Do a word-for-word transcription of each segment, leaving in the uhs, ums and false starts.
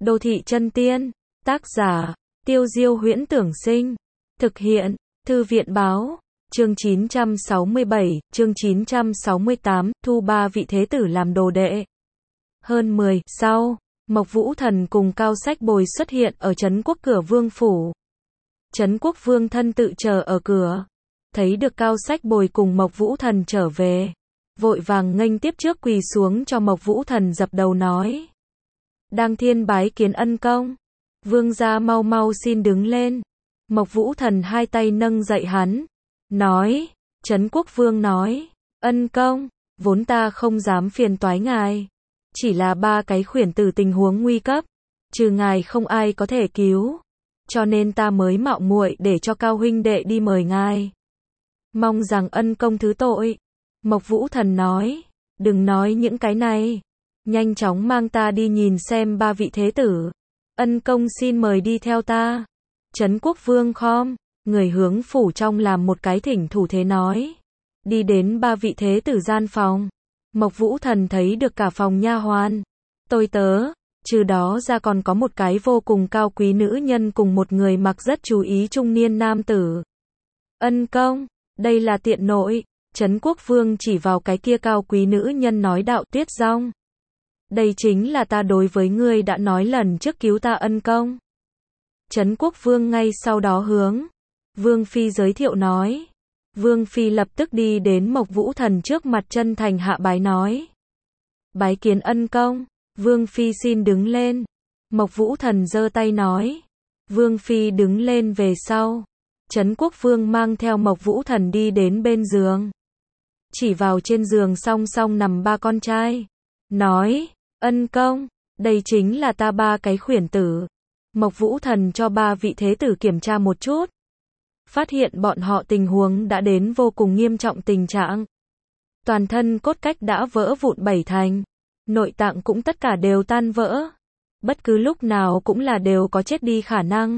Đô thị chân tiên, tác giả, Tiêu Diêu Huyễn Tưởng Sinh, thực hiện, Thư viện Báo, chương chín trăm sáu mươi bảy, chương chín trăm sáu mươi tám, thu ba vị thế tử làm đồ đệ. Hơn mười, sau, Mộc Vũ Thần cùng Cao Sách Bồi xuất hiện ở Trấn Quốc cửa Vương phủ. Trấn Quốc Vương thân tự chờ ở cửa, thấy được Cao Sách Bồi cùng Mộc Vũ Thần trở về, vội vàng nghênh tiếp trước quỳ xuống cho Mộc Vũ Thần dập đầu nói: Đang thiên bái kiến ân công. Vương gia mau mau xin đứng lên. Mộc Vũ Thần hai tay nâng dậy hắn, nói: Trấn Quốc Vương nói, ân công, vốn ta không dám phiền toái ngài, chỉ là ba cái khuyển tử tình huống nguy cấp, trừ ngài không ai có thể cứu, cho nên ta mới mạo muội để cho Cao huynh đệ đi mời ngài. Mong rằng ân công thứ tội. Mộc Vũ Thần nói: Đừng nói những cái này, nhanh chóng mang ta đi nhìn xem ba vị thế tử. Ân công xin mời đi theo ta. Trấn Quốc Vương khom người hướng phủ trong làm một cái thỉnh thủ thế nói. Đi đến ba vị thế tử gian phòng. Mộc Vũ Thần thấy được cả phòng nha hoàn, tôi tớ, trừ đó ra còn có một cái vô cùng cao quý nữ nhân cùng một người mặc rất chú ý trung niên nam tử. Ân công, đây là tiện nội. Trấn Quốc Vương chỉ vào cái kia cao quý nữ nhân nói: Đạo Tuyết Dong, đây chính là ta đối với ngươi đã nói lần trước cứu ta ân công. Trấn Quốc Vương ngay sau đó hướng Vương Phi giới thiệu nói. Vương Phi lập tức đi đến Mộc Vũ Thần trước mặt chân thành hạ bái nói: Bái kiến ân công. Vương Phi xin đứng lên. Mộc Vũ Thần giơ tay nói. Vương Phi đứng lên về sau. Trấn Quốc Vương mang theo Mộc Vũ Thần đi đến bên giường, chỉ vào trên giường song song nằm ba con trai, nói: Ân công, đây chính là ta ba cái khuyển tử. Mộc Vũ Thần cho ba vị thế tử kiểm tra một chút, phát hiện bọn họ tình huống đã đến vô cùng nghiêm trọng tình trạng. Toàn thân cốt cách đã vỡ vụn bảy thành, nội tạng cũng tất cả đều tan vỡ, bất cứ lúc nào cũng là đều có chết đi khả năng.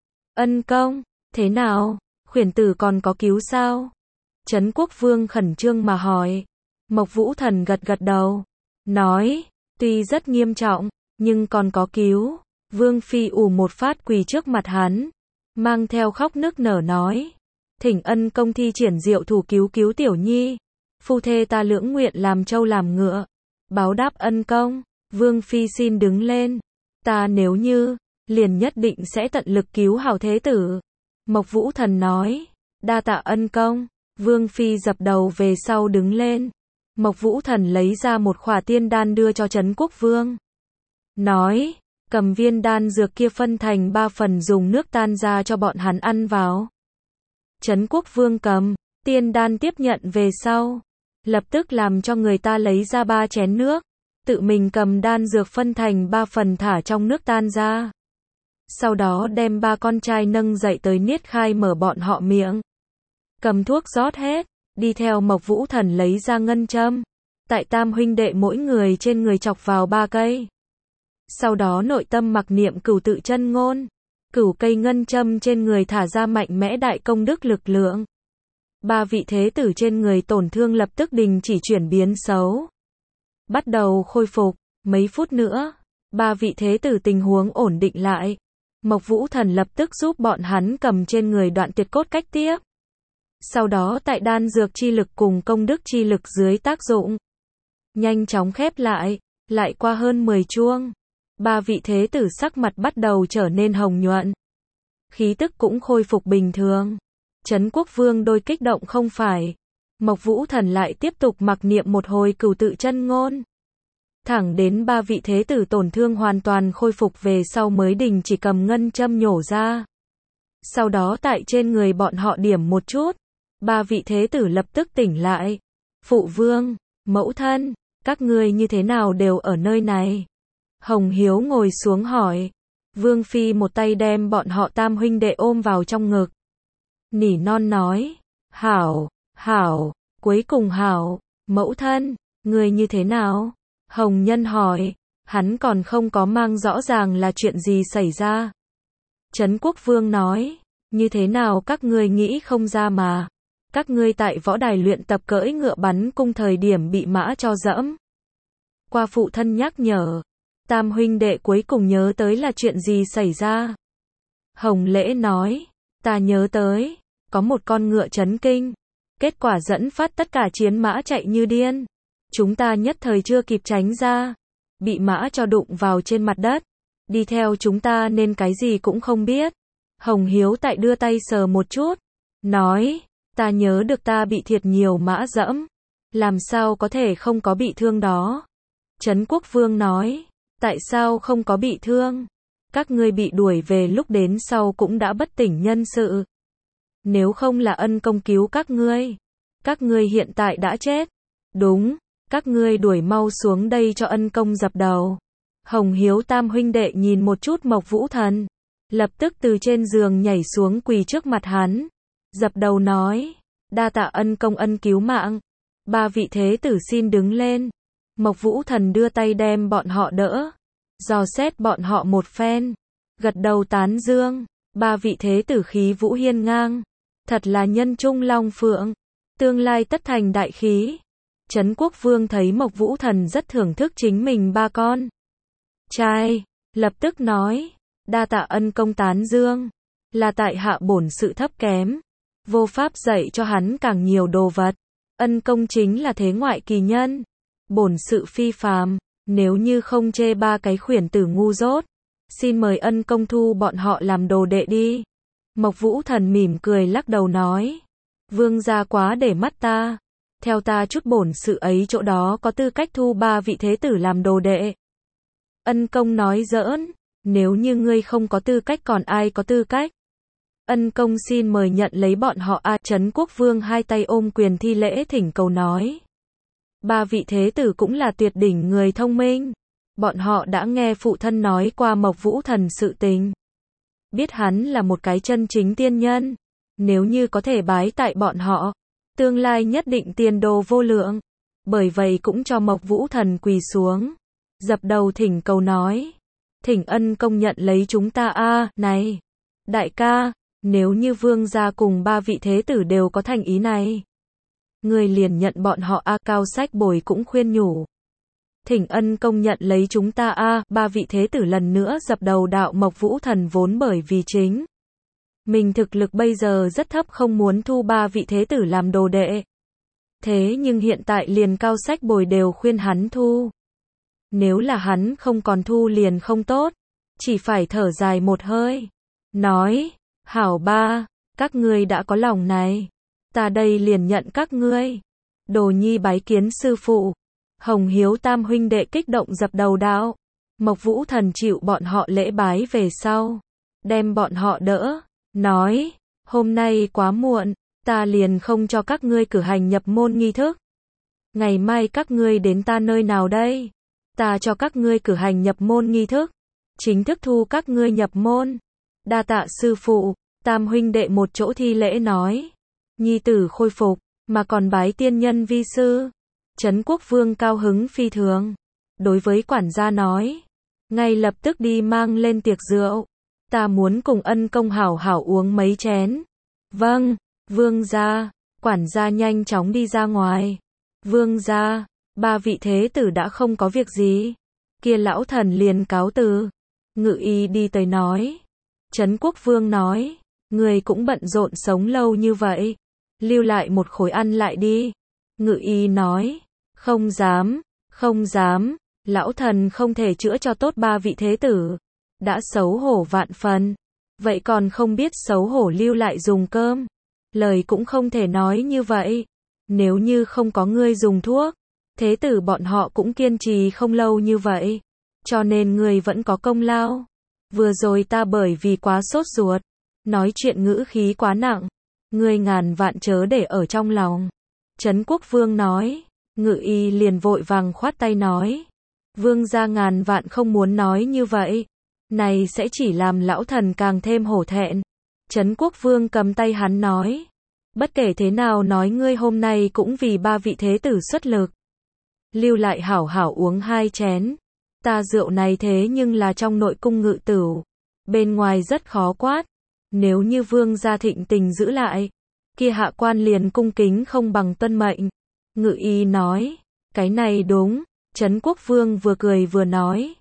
Ân công, thế nào, khuyển tử còn có cứu sao? Trấn Quốc Vương khẩn trương mà hỏi. Mộc Vũ Thần gật gật đầu, nói: Tuy rất nghiêm trọng, nhưng còn có cứu. Vương Phi ù một phát quỳ trước mặt hắn, mang theo khóc nức nở nói: Thỉnh ân công thi triển diệu thủ cứu cứu tiểu nhi. Phu thê ta lưỡng nguyện làm trâu làm ngựa, báo đáp ân công. Vương Phi xin đứng lên. Ta nếu như, liền nhất định sẽ tận lực cứu hảo thế tử. Mộc Vũ Thần nói: Đa tạ ân công. Vương Phi dập đầu về sau đứng lên. Mộc Vũ Thần lấy ra một khỏa tiên đan đưa cho Trấn Quốc Vương, nói: Cầm viên đan dược kia phân thành ba phần dùng nước tan ra cho bọn hắn ăn vào. Trấn Quốc Vương cầm tiên đan tiếp nhận về sau, lập tức làm cho người ta lấy ra ba chén nước, tự mình cầm đan dược phân thành ba phần thả trong nước tan ra. Sau đó đem ba con trai nâng dậy tới niết khai mở bọn họ miệng, cầm thuốc rót hết, đi theo Mộc Vũ Thần lấy ra ngân châm, tại tam huynh đệ mỗi người trên người chọc vào ba cây. Sau đó nội tâm mặc niệm cửu tự chân ngôn, cửu cây ngân châm trên người thả ra mạnh mẽ đại công đức lực lượng. Ba vị thế tử trên người tổn thương lập tức đình chỉ chuyển biến xấu, bắt đầu khôi phục. Mấy phút nữa, ba vị thế tử tình huống ổn định lại. Mộc Vũ Thần lập tức giúp bọn hắn cầm trên người đoạn tuyệt cốt cách tiếp. Sau đó tại đan dược chi lực cùng công đức chi lực dưới tác dụng, nhanh chóng khép lại. Lại qua hơn mười chuông, ba vị thế tử sắc mặt bắt đầu trở nên hồng nhuận, khí tức cũng khôi phục bình thường. Trấn Quốc Vương đôi kích động không phải. Mộc Vũ Thần lại tiếp tục mặc niệm một hồi cửu tự chân ngôn, thẳng đến ba vị thế tử tổn thương hoàn toàn khôi phục về sau mới đình chỉ cầm ngân châm nhổ ra. Sau đó tại trên người bọn họ điểm một chút, ba vị thế tử lập tức tỉnh lại. Phụ vương, mẫu thân, các ngươi như thế nào đều ở nơi này? Hồng Hiếu ngồi xuống hỏi. Vương Phi một tay đem bọn họ tam huynh đệ ôm vào trong ngực, nỉ non nói: Hảo, hảo, cuối cùng hảo. Mẫu thân, ngươi như thế nào? Hồng Nhân hỏi. Hắn còn không có mang rõ ràng là chuyện gì xảy ra. Trấn Quốc Vương nói: Như thế nào các ngươi nghĩ không ra mà. Các ngươi tại võ đài luyện tập cưỡi ngựa bắn cung thời điểm bị mã cho dẫm. Qua phụ thân nhắc nhở, Tam huynh đệ cuối cùng nhớ tới là chuyện gì xảy ra. Hồng Lễ nói, ta nhớ tới, có một con ngựa chấn kinh. Kết quả dẫn phát tất cả chiến mã chạy như điên. Chúng ta nhất thời chưa kịp tránh ra. Bị mã cho đụng vào trên mặt đất. Đi theo chúng ta nên cái gì cũng không biết. Hồng Hiếu Tại đưa tay sờ một chút. Nói, ta nhớ được ta bị thiệt nhiều mã dẫm. Làm sao có thể không có bị thương đó. Trấn Quốc Vương nói, tại sao không có bị thương? Các ngươi bị đuổi về lúc đến sau cũng đã bất tỉnh nhân sự. Nếu không là ân công cứu các ngươi, các ngươi hiện tại đã chết. Đúng, các ngươi đuổi mau xuống đây cho ân công dập đầu. Hồng Hiếu Tam huynh đệ nhìn một chút Mộc Vũ Thần, lập tức từ trên giường nhảy xuống quỳ trước mặt hắn, dập đầu nói, đa tạ ân công ân cứu mạng. Ba vị thế tử xin đứng lên. Mộc Vũ Thần đưa tay đem bọn họ đỡ, dò xét bọn họ một phen, gật đầu tán dương. Ba vị thế tử khí vũ hiên ngang, thật là nhân trung long phượng, tương lai tất thành đại khí. Trấn Quốc Vương thấy Mộc Vũ Thần rất thưởng thức chính mình ba con trai, lập tức nói, đa tạ ân công tán dương, là tại hạ bổn sự thấp kém, vô pháp dạy cho hắn càng nhiều đồ vật. Ân công chính là thế ngoại kỳ nhân, bổn sự phi phàm, nếu như không chê ba cái khuyển tử ngu dốt, xin mời ân công thu bọn họ làm đồ đệ đi. Mộc Vũ Thần mỉm cười lắc đầu nói, vương gia quá để mắt ta, theo ta chút bổn sự ấy chỗ đó có tư cách thu ba vị thế tử làm đồ đệ. Ân công nói giỡn, nếu như ngươi không có tư cách còn ai có tư cách. Ân công xin mời nhận lấy bọn họ. A Trấn Quốc Vương hai tay ôm quyền thi lễ thỉnh cầu nói, ba vị thế tử cũng là tuyệt đỉnh người thông minh, bọn họ đã nghe phụ thân nói qua Mộc Vũ Thần sự tình, biết hắn là một cái chân chính tiên nhân, nếu như có thể bái tại bọn họ, tương lai nhất định tiền đồ vô lượng, bởi vậy cũng cho Mộc Vũ Thần quỳ xuống, dập đầu thỉnh cầu nói, thỉnh ân công nhận lấy chúng ta. A này, đại ca, nếu như vương gia cùng ba vị thế tử đều có thành ý này, người liền nhận bọn họ. A Cao Sách Bồi cũng khuyên nhủ, thỉnh ân công nhận lấy chúng ta. A ba vị thế tử lần nữa dập đầu đạo Mộc Vũ Thần vốn bởi vì chính mình thực lực bây giờ rất thấp không muốn thu ba vị thế tử làm đồ đệ. Thế nhưng hiện tại liền Cao Sách Bồi đều khuyên hắn thu. Nếu là hắn không còn thu liền không tốt, chỉ phải thở dài một hơi, nói, hảo ba, các ngươi đã có lòng này, ta đây liền nhận các ngươi. Đồ nhi bái kiến sư phụ. Hồng Hiếu Tam huynh đệ kích động dập đầu đạo. Mộc Vũ Thần chịu bọn họ lễ bái về sau, đem bọn họ đỡ, nói, hôm nay quá muộn, ta liền không cho các ngươi cử hành nhập môn nghi thức. Ngày mai các ngươi đến ta nơi nào đây? Ta cho các ngươi cử hành nhập môn nghi thức, chính thức thu các ngươi nhập môn. Đa tạ sư phụ. Tam huynh đệ một chỗ thi lễ nói, nhi tử khôi phục, mà còn bái tiên nhân vi sư. Trấn Quốc Vương cao hứng phi thường, đối với quản gia nói, ngay lập tức đi mang lên tiệc rượu, ta muốn cùng ân công hảo hảo uống mấy chén. Vâng, vương gia. Quản gia nhanh chóng đi ra ngoài. Vương gia, ba vị thế tử đã không có việc gì, kia lão thần liền cáo từ. Ngự y đi tới nói, Trấn Quốc Vương nói, người cũng bận rộn sống lâu như vậy, lưu lại một khối ăn lại đi. Ngự y nói, không dám, không dám, lão thần không thể chữa cho tốt ba vị thế tử, đã xấu hổ vạn phần, vậy còn không biết xấu hổ lưu lại dùng cơm. Lời cũng không thể nói như vậy, nếu như không có ngươi dùng thuốc, thế tử bọn họ cũng kiên trì không lâu như vậy, cho nên ngươi vẫn có công lao. Vừa rồi ta bởi vì quá sốt ruột, nói chuyện ngữ khí quá nặng, ngươi ngàn vạn chớ để ở trong lòng. Trấn Quốc Vương nói. Ngự y liền vội vàng khoát tay nói, vương gia ngàn vạn không muốn nói như vậy, này sẽ chỉ làm lão thần càng thêm hổ thẹn. Trấn Quốc Vương cầm tay hắn nói, bất kể thế nào nói ngươi hôm nay cũng vì ba vị thế tử xuất lực, lưu lại hảo hảo uống hai chén. Ta rượu này thế nhưng là trong nội cung ngự tửu, bên ngoài rất khó quát, nếu như vương gia thịnh tình giữ lại, kia hạ quan liền cung kính không bằng tuân mệnh. Ngự y nói, cái này đúng. Trấn Quốc Vương vừa cười vừa nói,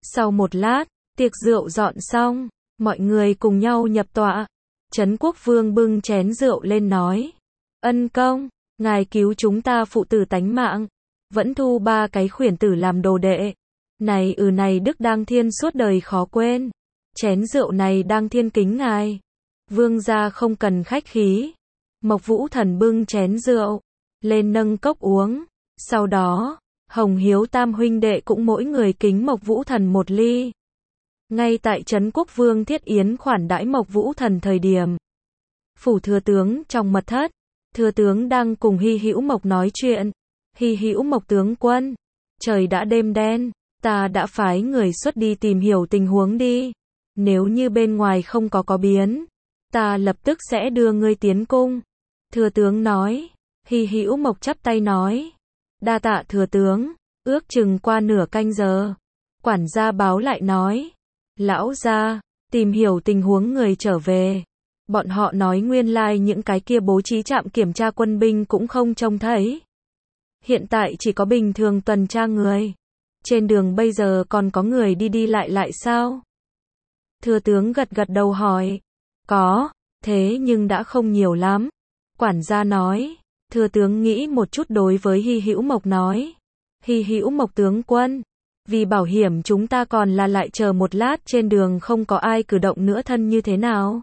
Sau một lát, tiệc rượu dọn xong, mọi người cùng nhau nhập tọa. Trấn Quốc Vương bưng chén rượu lên nói: Ân công, ngài cứu chúng ta phụ tử tánh mạng, vẫn thu ba cái khuyển tử làm đồ đệ. Này ừ này đức đang thiên suốt đời khó quên. Chén rượu này đang thiên kính ngài. Vương gia không cần khách khí. Mộc Vũ Thần bưng chén rượu lên nâng cốc uống. Sau đó, Hồng Hiếu tam huynh đệ cũng mỗi người kính Mộc Vũ Thần một ly. Ngay tại Trấn Quốc Vương thiết yến khoản đãi Mộc Vũ Thần thời điểm, phủ thừa tướng trong mật thất, thừa tướng đang cùng Hy Hữu Mộc nói chuyện. Hy Hữu Mộc tướng quân, trời đã đêm đen, ta đã phái người xuất đi tìm hiểu tình huống đi. Nếu như bên ngoài không có có biến, ta lập tức sẽ đưa ngươi tiến cung. Thừa tướng nói. Hy Hữu Mộc chắp tay nói: Đa tạ thừa tướng. Ước chừng qua nửa canh giờ, quản gia báo lại nói: Lão gia, tìm hiểu tình huống người trở về. Bọn họ nói nguyên lai những cái kia bố trí trạm kiểm tra quân binh cũng không trông thấy. Hiện tại chỉ có bình thường tuần tra người. Trên đường bây giờ còn có người đi đi lại lại sao? Thừa tướng gật gật đầu hỏi: Có, thế nhưng đã không nhiều lắm. Quản gia nói. Thừa tướng nghĩ một chút đối với Hy Hữu Mộc nói: Hy Hữu Mộc tướng quân, vì bảo hiểm chúng ta còn là lại chờ một lát trên đường không có ai cử động nữa thân như thế nào?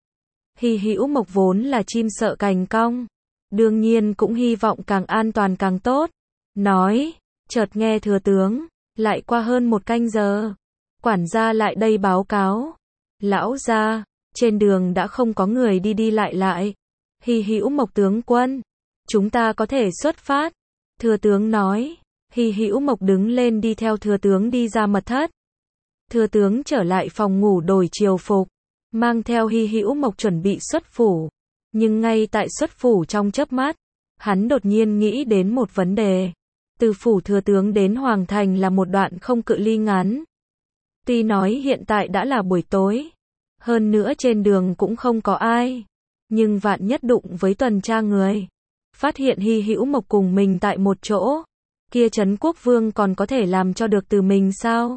Hy Hữu Mộc vốn là chim sợ cành cong, đương nhiên cũng hy vọng càng an toàn càng tốt. Nói, chợt nghe thừa tướng, lại qua hơn một canh giờ, quản gia lại đây báo cáo: Lão gia, trên đường đã không có người đi đi lại lại. Hy Hữu Mộc tướng quân, chúng ta có thể xuất phát. Thừa tướng nói. Hy Hữu Mộc đứng lên đi theo thừa tướng đi ra mật thất. Thừa tướng trở lại phòng ngủ đổi triều phục, mang theo Hy Hữu Mộc chuẩn bị xuất phủ. Nhưng ngay tại xuất phủ trong chớp mắt, hắn đột nhiên nghĩ đến một vấn đề. Từ phủ thừa tướng đến Hoàng Thành là một đoạn không cự ly ngắn. Tuy nói hiện tại đã là buổi tối, hơn nữa trên đường cũng không có ai, nhưng vạn nhất đụng với tuần tra người, phát hiện Hy Hữu Mộc cùng mình tại một chỗ, kia Trấn Quốc Vương còn có thể làm cho được từ mình sao?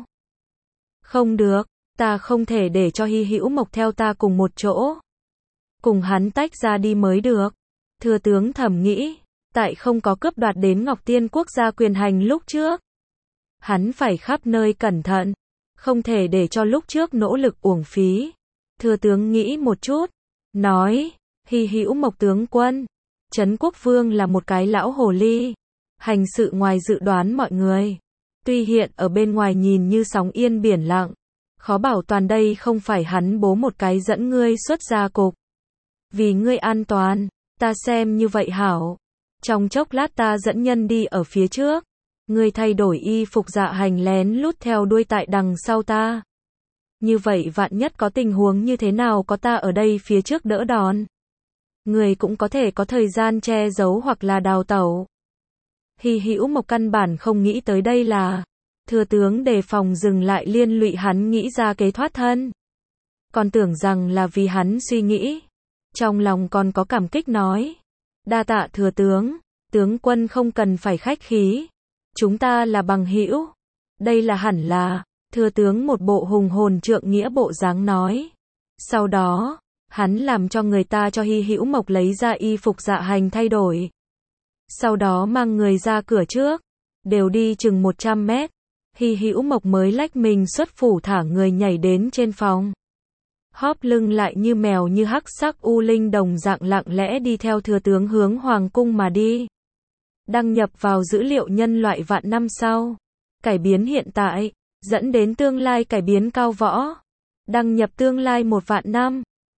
Không được, ta không thể để cho Hy Hữu Mộc theo ta cùng một chỗ. Cùng hắn tách ra đi mới được. Thừa tướng thầm nghĩ, tại không có cướp đoạt đến Ngọc Tiên quốc gia quyền hành lúc trước, hắn phải khắp nơi cẩn thận, không thể để cho lúc trước nỗ lực uổng phí. Thừa tướng nghĩ một chút, nói: Hy Hữu Mộc tướng quân, Trấn Quốc Vương là một cái lão hồ ly, hành sự ngoài dự đoán mọi người. Tuy hiện ở bên ngoài nhìn như sóng yên biển lặng, khó bảo toàn đây không phải hắn bố một cái dẫn ngươi xuất gia cục. Vì ngươi an toàn, ta xem như vậy hảo. Trong chốc lát ta dẫn nhân đi ở phía trước, ngươi thay đổi y phục dạ hành lén lút theo đuôi tại đằng sau ta. Như vậy vạn nhất có tình huống như thế nào có ta ở đây phía trước đỡ đòn, người cũng có thể có thời gian che giấu hoặc là đào tẩu. Hy Hữu Mộc căn bản không nghĩ tới đây là thừa tướng đề phòng dừng lại liên lụy hắn nghĩ ra kế thoát thân. Còn tưởng rằng là vì hắn suy nghĩ. Trong lòng còn có cảm kích nói: Đa tạ thừa tướng, tướng quân không cần phải khách khí. Chúng ta là bằng hữu. Đây là hẳn là. Thừa tướng một bộ hùng hồn trượng nghĩa bộ dáng nói. Sau đó, hắn làm cho người ta cho Hy Hữu Mộc lấy ra y phục dạ hành thay đổi. Sau đó mang người ra cửa trước, đều đi chừng một trăm mét. Hy Hữu Mộc mới lách mình xuất phủ thả người nhảy đến trên phòng. Hóp lưng lại như mèo như hắc sắc u linh đồng dạng lặng lẽ đi theo thừa tướng hướng hoàng cung mà đi. Đăng nhập vào dữ liệu nhân loại vạn năm sau. Cải biến hiện tại, dẫn đến tương lai cải biến cao võ. Đăng nhập tương lai một vạn năm.